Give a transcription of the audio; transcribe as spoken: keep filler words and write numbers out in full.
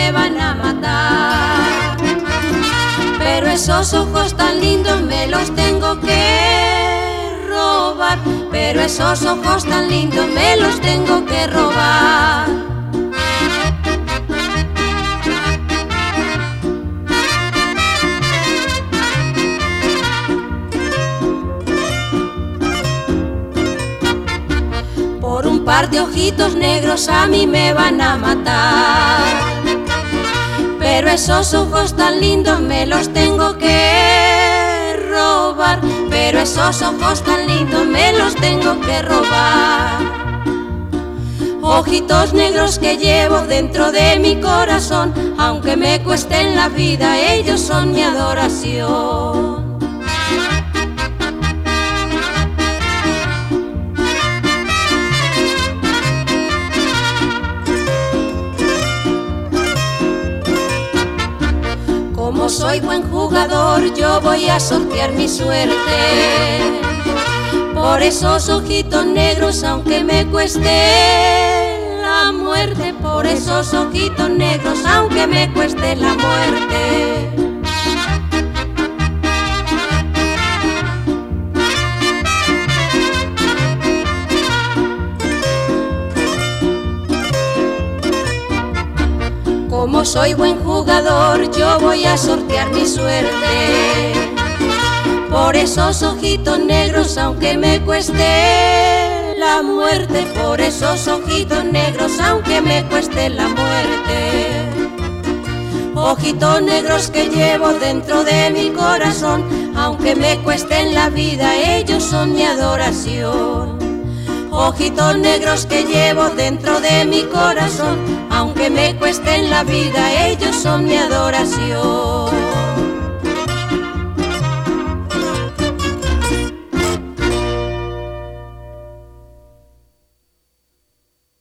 me van a matar. Pero esos ojos tan lindos me los tengo que robar. Pero esos ojos tan lindos me los tengo que robar. Por un par de ojitos negros a mí me van a matar. Pero esos ojos tan lindos me los tengo que robar. Pero esos ojos tan lindos me los tengo que robar. Ojitos negros que llevo dentro de mi corazón, aunque me cuesten la vida, ellos son mi adoración. Como soy buen jugador, yo voy a sortear mi suerte. Por esos ojitos negros, aunque me cueste la muerte. Por esos ojitos negros, aunque me cueste la muerte. Como soy buen jugador, yo voy a sortear mi suerte. Por esos ojitos negros, aunque me cueste la muerte. Por esos ojitos negros, aunque me cueste la muerte. Ojitos negros que llevo dentro de mi corazón, aunque me cuesten la vida, ellos son mi adoración. Ojitos negros que llevo dentro de mi corazón, aunque me cuesten la vida, ellos son mi adoración.